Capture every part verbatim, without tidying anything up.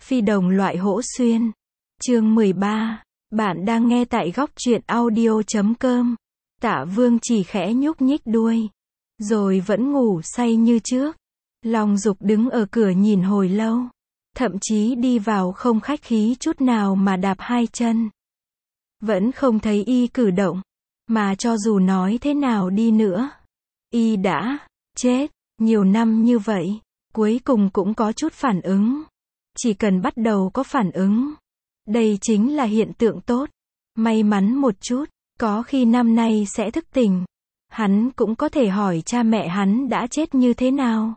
Phi đồng loại hổ xuyên. Chương mười ba. Bạn đang nghe tại góc truyện audio chấm com. Tạ Vương chỉ khẽ nhúc nhích đuôi, rồi vẫn ngủ say như trước. Long Dục đứng ở cửa nhìn hồi lâu, thậm chí đi vào không khách khí chút nào mà đạp hai chân. Vẫn không thấy y cử động, mà cho dù nói thế nào đi nữa, y đã chết nhiều năm như vậy, cuối cùng cũng có chút phản ứng. Chỉ cần bắt đầu có phản ứng, đây chính là hiện tượng tốt. May mắn một chút, có khi năm nay sẽ thức tỉnh. Hắn cũng có thể hỏi cha mẹ hắn đã chết như thế nào.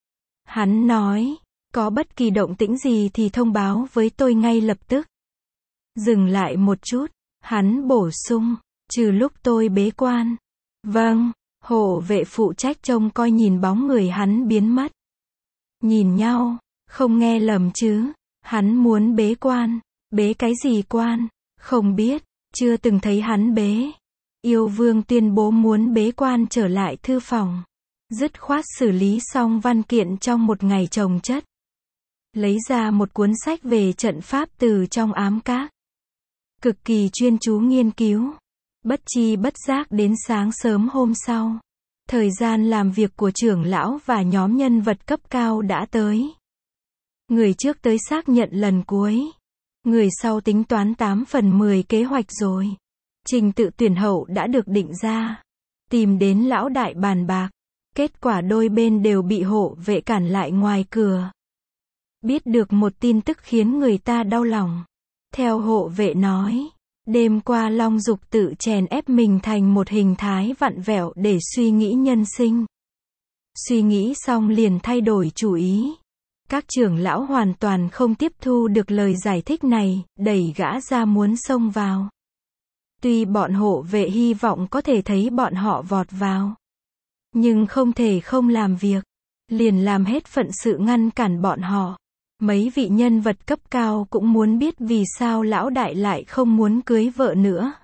Hắn nói, có bất kỳ động tĩnh gì thì thông báo với tôi ngay lập tức. Dừng lại một chút, hắn bổ sung, trừ lúc tôi bế quan. Vâng, hộ vệ phụ trách trông coi nhìn bóng người hắn biến mất. Nhìn nhau, không nghe lầm chứ, hắn muốn bế quan. Bế cái gì quan? Không biết, chưa từng thấy hắn bế. Yêu Vương tuyên bố muốn bế quan trở lại thư phòng. Dứt khoát xử lý xong văn kiện trong một ngày chồng chất. Lấy ra một cuốn sách về trận pháp từ trong ám các. Cực kỳ chuyên chú nghiên cứu. Bất chi bất giác đến sáng sớm hôm sau. Thời gian làm việc của trưởng lão và nhóm nhân vật cấp cao đã tới. Người trước tới xác nhận lần cuối. Người sau tính toán tám phần mười kế hoạch rồi. Trình tự tuyển hậu đã được định ra. Tìm đến lão đại bàn bạc. Kết quả đôi bên đều bị hộ vệ cản lại ngoài cửa. Biết được một tin tức khiến người ta đau lòng. Theo hộ vệ nói, đêm qua Long Dục tự chèn ép mình thành một hình thái vặn vẹo để suy nghĩ nhân sinh. Suy nghĩ xong liền thay đổi chủ ý. Các trưởng lão hoàn toàn không tiếp thu được lời giải thích này, đẩy gã ra muốn xông vào. Tuy bọn hộ vệ hy vọng có thể thấy bọn họ vọt vào, nhưng không thể không làm việc, liền làm hết phận sự ngăn cản bọn họ. Mấy vị nhân vật cấp cao cũng muốn biết vì sao lão đại lại không muốn cưới vợ nữa.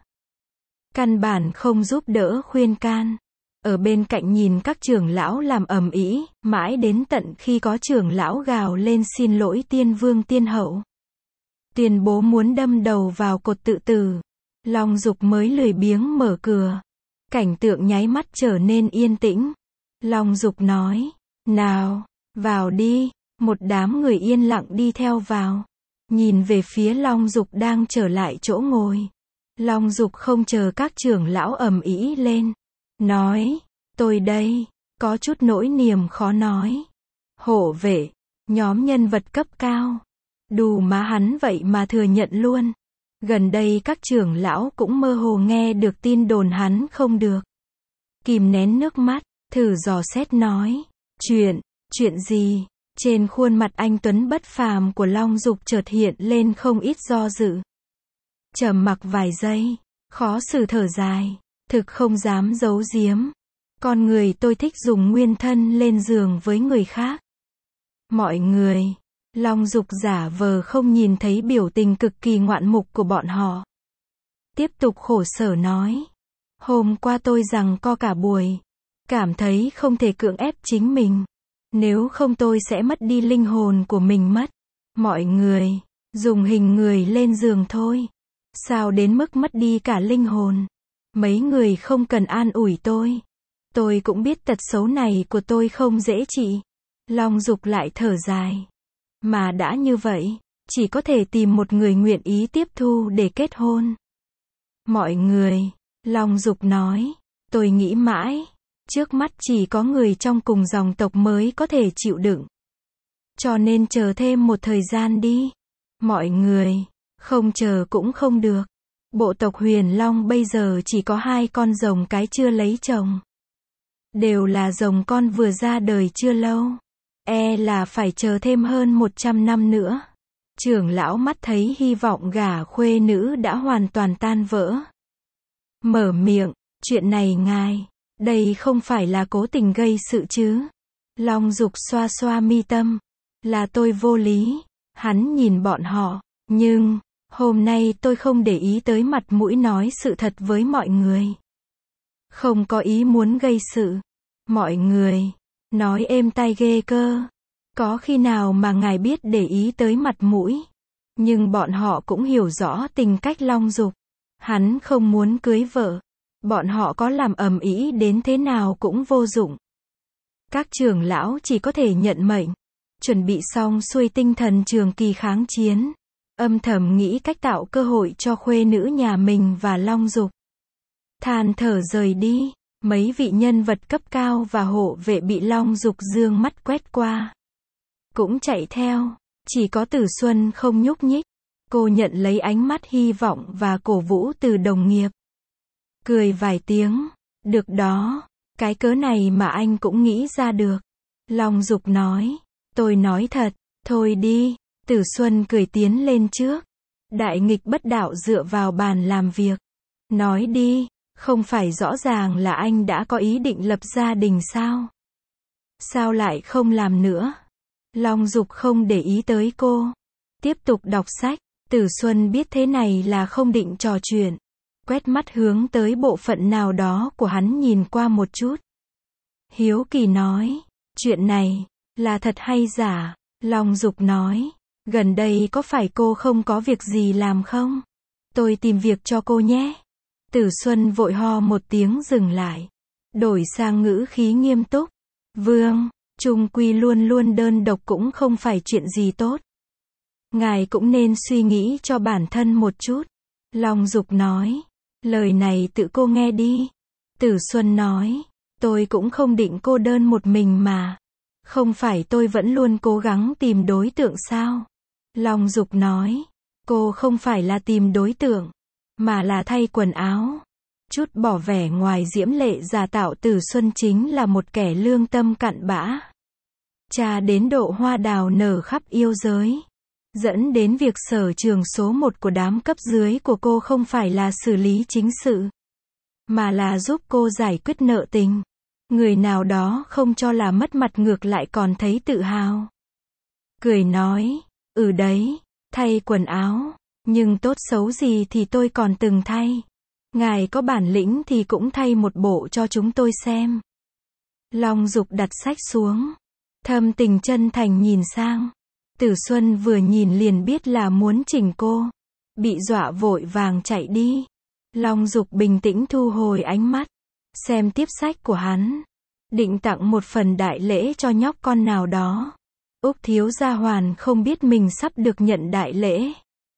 Căn bản không giúp đỡ khuyên can. Ở bên cạnh nhìn các trưởng lão làm ầm ĩ, mãi đến tận khi có trưởng lão gào lên xin lỗi tiên vương tiên hậu. Tuyên bố muốn đâm đầu vào cột tự tử. Long Dục mới lười biếng mở cửa. Cảnh tượng nháy mắt trở nên yên tĩnh. Long Dục nói, nào, vào đi. Một đám người yên lặng đi theo vào. Nhìn về phía Long Dục đang trở lại chỗ ngồi. Long Dục không chờ các trưởng lão ầm ĩ lên. Nói, tôi đây, có chút nỗi niềm khó nói. Hộ vệ, nhóm nhân vật cấp cao. Đù má hắn vậy mà thừa nhận luôn. Gần đây các trưởng lão cũng mơ hồ nghe được tin đồn hắn không được. Kìm nén nước mắt, thử dò xét nói. Chuyện, chuyện gì? Trên khuôn mặt anh tuấn bất phàm của Long Dục chợt hiện lên không ít do dự. Trầm mặc vài giây, khó xử thở dài. Thực không dám giấu giếm. Con người tôi thích dùng nguyên thân lên giường với người khác. Mọi người. Long Dục giả vờ không nhìn thấy biểu tình cực kỳ ngoạn mục của bọn họ. Tiếp tục khổ sở nói. Hôm qua tôi giằng co cả buổi. Cảm thấy không thể cưỡng ép chính mình. Nếu không tôi sẽ mất đi linh hồn của mình mất. Mọi người. Dùng hình người lên giường thôi. Sao đến mức mất đi cả linh hồn. Mấy người không cần an ủi tôi. Tôi cũng biết tật xấu này của tôi không dễ trị. Long Dục lại thở dài. Mà đã như vậy, chỉ có thể tìm một người nguyện ý tiếp thu để kết hôn. Mọi người, Long Dục nói, tôi nghĩ mãi, trước mắt chỉ có người trong cùng dòng tộc mới có thể chịu đựng. Cho nên chờ thêm một thời gian đi. Mọi người, không chờ cũng không được. Bộ tộc Huyền Long bây giờ chỉ có hai con rồng cái chưa lấy chồng. Đều là rồng con vừa ra đời chưa lâu. E là phải chờ thêm hơn một trăm năm nữa. Trưởng lão mắt thấy hy vọng gả khuê nữ đã hoàn toàn tan vỡ. Mở miệng, chuyện này ngài, đây không phải là cố tình gây sự chứ. Long Dục xoa xoa mi tâm. Là tôi vô lý. Hắn nhìn bọn họ, nhưng... Hôm nay tôi không để ý tới mặt mũi nói sự thật với mọi người. Không có ý muốn gây sự. Mọi người, nói êm tai ghê cơ. Có khi nào mà ngài biết để ý tới mặt mũi. Nhưng bọn họ cũng hiểu rõ tình cách Long Dục. Hắn không muốn cưới vợ. Bọn họ có làm ầm ĩ đến thế nào cũng vô dụng. Các trưởng lão chỉ có thể nhận mệnh. Chuẩn bị xong xuôi tinh thần trường kỳ kháng chiến. Âm thầm nghĩ cách tạo cơ hội cho khuê nữ nhà mình và Long Dục. Than thở rời đi. Mấy vị nhân vật cấp cao và hộ vệ bị Long Dục dương mắt quét qua. Cũng chạy theo. Chỉ có Tử Xuân không nhúc nhích. Cô nhận lấy ánh mắt hy vọng và cổ vũ từ đồng nghiệp. Cười vài tiếng. Được đó. Cái cớ này mà anh cũng nghĩ ra được. Long Dục nói. Tôi nói thật. Thôi đi. Tử Xuân cười tiến lên trước. Đại nghịch bất đạo dựa vào bàn làm việc. Nói đi. Không phải rõ ràng là anh đã có ý định lập gia đình sao? Sao lại không làm nữa? Long Dục không để ý tới cô. Tiếp tục đọc sách. Tử Xuân biết thế này là không định trò chuyện. Quét mắt hướng tới bộ phận nào đó của hắn nhìn qua một chút. Hiếu kỳ nói. Chuyện này, là thật hay giả? Long Dục nói. Gần đây có phải cô không có việc gì làm không? Tôi tìm việc cho cô nhé. Tử Xuân vội ho một tiếng dừng lại. Đổi sang ngữ khí nghiêm túc. Vương, chung quy luôn luôn đơn độc cũng không phải chuyện gì tốt. Ngài cũng nên suy nghĩ cho bản thân một chút. Long Dục nói. Lời này tự cô nghe đi. Tử Xuân nói. Tôi cũng không định cô đơn một mình mà. Không phải tôi vẫn luôn cố gắng tìm đối tượng sao? Long Dục nói. Cô không phải là tìm đối tượng, mà là thay quần áo. Chút bỏ vẻ ngoài diễm lệ giả tạo Tử Xuân chính là một kẻ lương tâm cặn bã. Cha đến độ hoa đào nở khắp yêu giới. Dẫn đến việc sở trường số một của đám cấp dưới của cô không phải là xử lý chính sự, mà là giúp cô giải quyết nợ tình. Người nào đó không cho là mất mặt ngược lại còn thấy tự hào. Cười nói. Ừ đấy, thay quần áo. Nhưng tốt xấu gì thì tôi còn từng thay. Ngài có bản lĩnh thì cũng thay một bộ cho chúng tôi xem. Long Dục đặt sách xuống. Thâm tình chân thành nhìn sang. Tử Xuân vừa nhìn liền biết là muốn chỉnh cô. Bị dọa vội vàng chạy đi. Long Dục bình tĩnh thu hồi ánh mắt. Xem tiếp sách của hắn. Định tặng một phần đại lễ cho nhóc con nào đó. Úc thiếu gia hoàn không biết mình sắp được nhận đại lễ.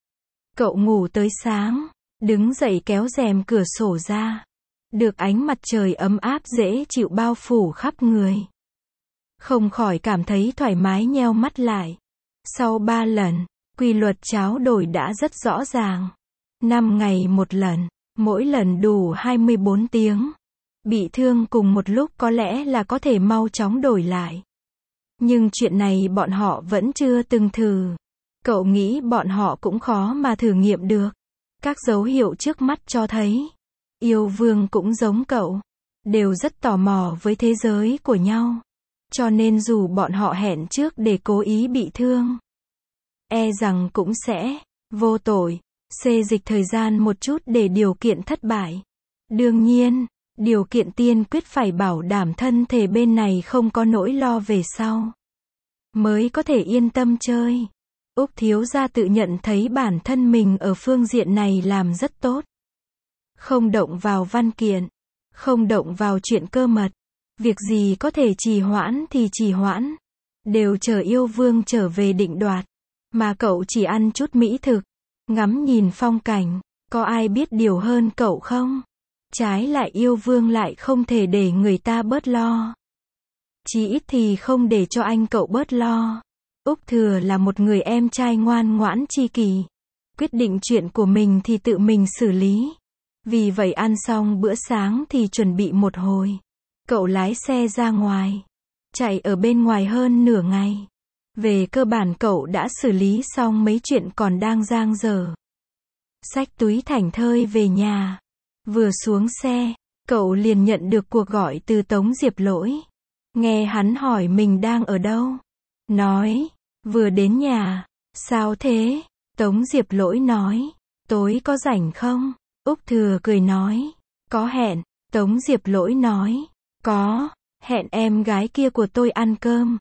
Cậu ngủ tới sáng. Đứng dậy kéo rèm cửa sổ ra. Được ánh mặt trời ấm áp dễ chịu bao phủ khắp người. Không khỏi cảm thấy thoải mái nheo mắt lại. Sau ba lần, quy luật tráo đổi đã rất rõ ràng. Năm ngày một lần, mỗi lần đủ hai mươi bốn tiếng. Bị thương cùng một lúc có lẽ là có thể mau chóng đổi lại. Nhưng chuyện này bọn họ vẫn chưa từng thử. Cậu nghĩ bọn họ cũng khó mà thử nghiệm được. Các dấu hiệu trước mắt cho thấy. Yêu vương cũng giống cậu. Đều rất tò mò với thế giới của nhau. Cho nên dù bọn họ hẹn trước để cố ý bị thương, e rằng cũng sẽ vô tội, xê dịch thời gian một chút để điều kiện thất bại. Đương nhiên, điều kiện tiên quyết phải bảo đảm thân thể bên này không có nỗi lo về sau. Mới có thể yên tâm chơi. Úc thiếu gia tự nhận thấy bản thân mình ở phương diện này làm rất tốt. Không động vào văn kiện. Không động vào chuyện cơ mật. Việc gì có thể trì hoãn thì trì hoãn. Đều chờ yêu vương trở về định đoạt. Mà cậu chỉ ăn chút mỹ thực. Ngắm nhìn phong cảnh. Có ai biết điều hơn cậu không? Trái lại yêu vương lại không thể để người ta bớt lo. Chí ít thì không để cho anh cậu bớt lo. Úc Thừa là một người em trai ngoan ngoãn chi kỷ. Quyết định chuyện của mình thì tự mình xử lý. Vì vậy ăn xong bữa sáng thì chuẩn bị một hồi. Cậu lái xe ra ngoài. Chạy ở bên ngoài hơn nửa ngày. Về cơ bản cậu đã xử lý xong mấy chuyện còn đang dang dở. Xách túi thảnh thơi về nhà. Vừa xuống xe, cậu liền nhận được cuộc gọi từ Tống Diệp Lỗi. Nghe hắn hỏi mình đang ở đâu. Nói, vừa đến nhà. Sao thế? Tống Diệp Lỗi nói, tối có rảnh không? Úc Thừa cười nói, có hẹn. Tống Diệp Lỗi nói, có, hẹn em gái kia của tôi ăn cơm.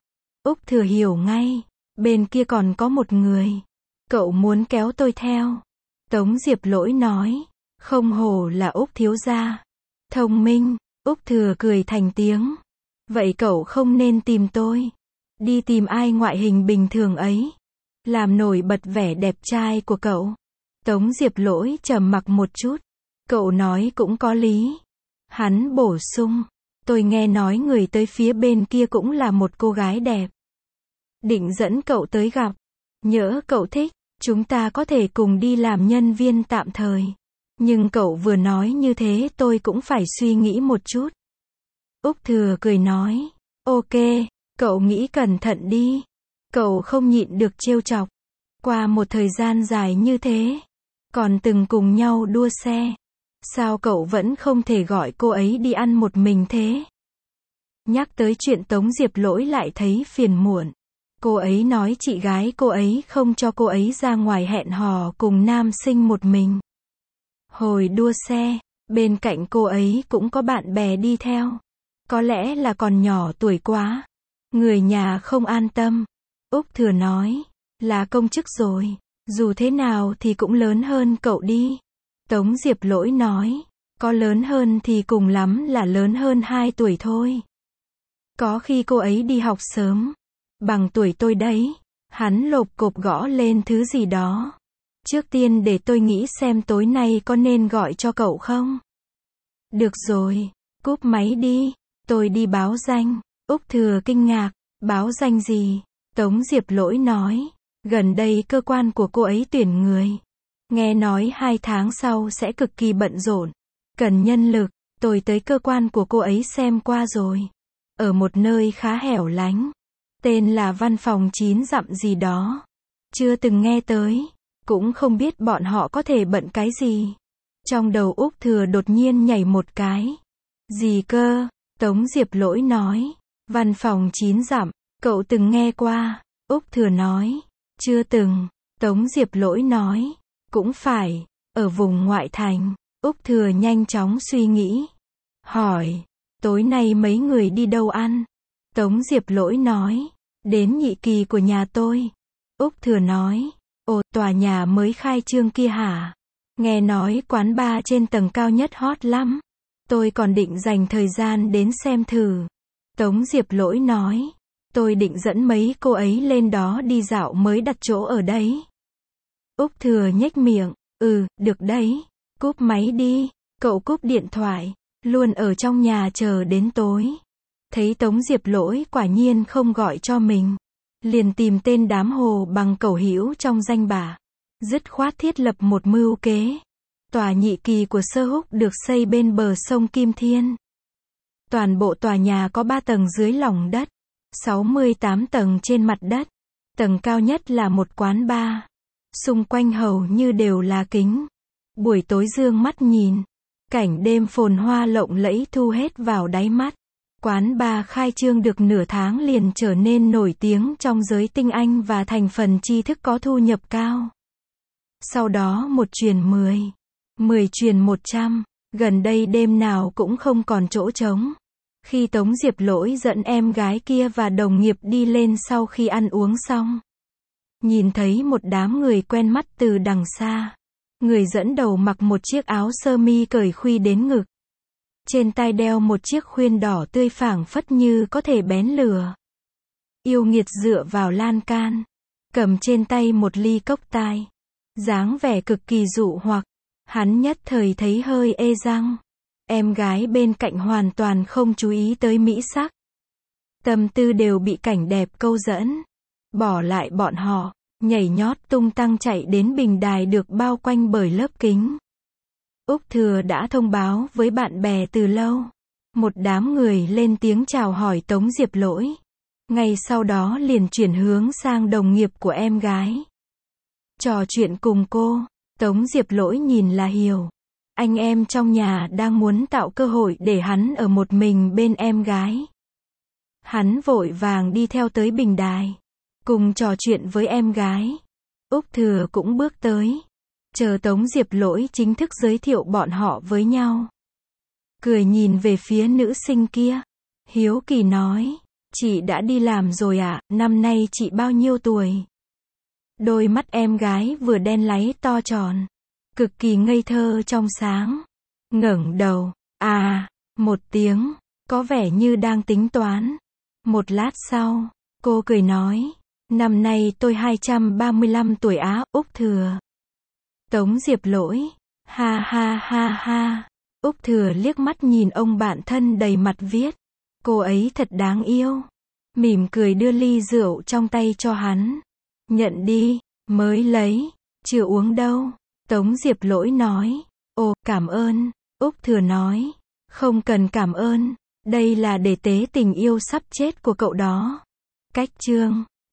Úc Thừa hiểu ngay, bên kia còn có một người. Cậu muốn kéo tôi theo. Tống Diệp Lỗi nói, không hổ là Úc thiếu gia. Thông minh, Úc Thừa cười thành tiếng. Vậy cậu không nên tìm tôi. Đi tìm ai ngoại hình bình thường ấy. Làm nổi bật vẻ đẹp trai của cậu. Tống Diệp Lỗi trầm mặc một chút. Cậu nói cũng có lý. Hắn bổ sung, tôi nghe nói người tới phía bên kia cũng là một cô gái đẹp. Định dẫn cậu tới gặp. Nhỡ cậu thích, chúng ta có thể cùng đi làm nhân viên tạm thời. Nhưng cậu vừa nói như thế tôi cũng phải suy nghĩ một chút. Úc Thừa cười nói, ok, cậu nghĩ cẩn thận đi. Cậu không nhịn được trêu chọc. Qua một thời gian dài như thế, còn từng cùng nhau đua xe. Sao cậu vẫn không thể gọi cô ấy đi ăn một mình thế? Nhắc tới chuyện Tống Diệp Lỗi lại thấy phiền muộn. Cô ấy nói chị gái cô ấy không cho cô ấy ra ngoài hẹn hò cùng nam sinh một mình. Hồi đua xe, bên cạnh cô ấy cũng có bạn bè đi theo. Có lẽ là còn nhỏ tuổi quá. Người nhà không an tâm. Úc Thừa nói, là công chức rồi. Dù thế nào thì cũng lớn hơn cậu đi. Tống Diệp Lỗi nói, có lớn hơn thì cùng lắm là lớn hơn hai tuổi thôi. Có khi cô ấy đi học sớm. Bằng tuổi tôi đấy. Hắn lộp cộp gõ lên thứ gì đó. Trước tiên để tôi nghĩ xem tối nay có nên gọi cho cậu không? Được rồi, cúp máy đi. Tôi đi báo danh. Úc Thừa kinh ngạc, báo danh gì? Tống Diệp Lỗi nói, gần đây cơ quan của cô ấy tuyển người. Nghe nói hai tháng sau sẽ cực kỳ bận rộn. Cần nhân lực, tôi tới cơ quan của cô ấy xem qua rồi. Ở một nơi khá hẻo lánh. Tên là văn phòng chín dặm gì đó. Chưa từng nghe tới. Cũng không biết bọn họ có thể bận cái gì. Trong đầu Úc Thừa đột nhiên nhảy một cái. Gì cơ? Tống Diệp Lỗi nói. Văn phòng chín dặm, cậu từng nghe qua? Úc Thừa nói. Chưa từng. Tống Diệp Lỗi nói. Cũng phải, ở vùng ngoại thành. Úc Thừa nhanh chóng suy nghĩ. Hỏi, tối nay mấy người đi đâu ăn? Tống Diệp Lỗi nói. Đến nhị kỳ của nhà tôi. Úc Thừa nói. Ồ, tòa nhà mới khai trương kia hả? Nghe nói quán bar trên tầng cao nhất hot lắm. Tôi còn định dành thời gian đến xem thử. Tống Diệp Lỗi nói. Tôi định dẫn mấy cô ấy lên đó đi dạo mới đặt chỗ ở đấy. Úc Thừa nhếch miệng. Ừ, được đấy. Cúp máy đi. Cậu cúp điện thoại. Luôn ở trong nhà chờ đến tối. Thấy Tống Diệp Lỗi quả nhiên không gọi cho mình. Liền tìm tên đám hồ bằng cẩu hữu trong danh bạ. Dứt khoát thiết lập một mưu kế. Tòa nhị kỳ của Sơ Húc được xây bên bờ sông Kim Thiên. Toàn bộ tòa nhà có ba tầng dưới lòng đất. sáu mươi tám tầng trên mặt đất. Tầng cao nhất là một quán bar. Xung quanh hầu như đều là kính. Buổi tối dương mắt nhìn. Cảnh đêm phồn hoa lộng lẫy thu hết vào đáy mắt. Quán bar khai trương được nửa tháng liền trở nên nổi tiếng trong giới tinh anh và thành phần tri thức có thu nhập cao. Sau đó một truyền mười. Mười truyền một trăm. Gần đây đêm nào cũng không còn chỗ trống. Khi Tống Diệp Lỗi dẫn em gái kia và đồng nghiệp đi lên sau khi ăn uống xong. Nhìn thấy một đám người quen mắt từ đằng xa. Người dẫn đầu mặc một chiếc áo sơ mi cởi khuy đến ngực. Trên tai đeo một chiếc khuyên đỏ tươi phảng phất như có thể bén lửa. Yêu nghiệt dựa vào lan can. Cầm trên tay một ly cốc tai. Dáng vẻ cực kỳ dụ hoặc. Hắn nhất thời thấy hơi ê răng. Em gái bên cạnh hoàn toàn không chú ý tới mỹ sắc. Tâm tư đều bị cảnh đẹp câu dẫn. Bỏ lại bọn họ, nhảy nhót tung tăng chạy đến bình đài được bao quanh bởi lớp kính. Úc Thừa đã thông báo với bạn bè từ lâu. Một đám người lên tiếng chào hỏi Tống Diệp Lỗi. Ngay sau đó liền chuyển hướng sang đồng nghiệp của em gái. Trò chuyện cùng cô, Tống Diệp Lỗi nhìn là hiểu. Anh em trong nhà đang muốn tạo cơ hội để hắn ở một mình bên em gái. Hắn vội vàng đi theo tới bình đài. Cùng trò chuyện với em gái. Úc Thừa cũng bước tới. Chờ Tống Diệp Lỗi chính thức giới thiệu bọn họ với nhau. Cười nhìn về phía nữ sinh kia. Hiếu kỳ nói. Chị đã đi làm rồi ạ, năm nay chị bao nhiêu tuổi? Đôi mắt em gái vừa đen láy to tròn, cực kỳ ngây thơ trong sáng. Ngẩng đầu, à, một tiếng, có vẻ như đang tính toán. Một lát sau, cô cười nói, năm nay tôi hai trăm ba mươi lăm tuổi á, Úc Thừa. Tống Diệp Lỗi, ha ha ha ha. Úc Thừa liếc mắt nhìn ông bạn thân đầy mặt viết, cô ấy thật đáng yêu. Mỉm cười đưa ly rượu trong tay cho hắn. Nhận đi, mới lấy, chưa uống đâu. Tống Diệp Lỗi nói, ồ, cảm ơn. Úc Thừa nói, không cần cảm ơn, đây là để tế tình yêu sắp chết của cậu đó. Cách chương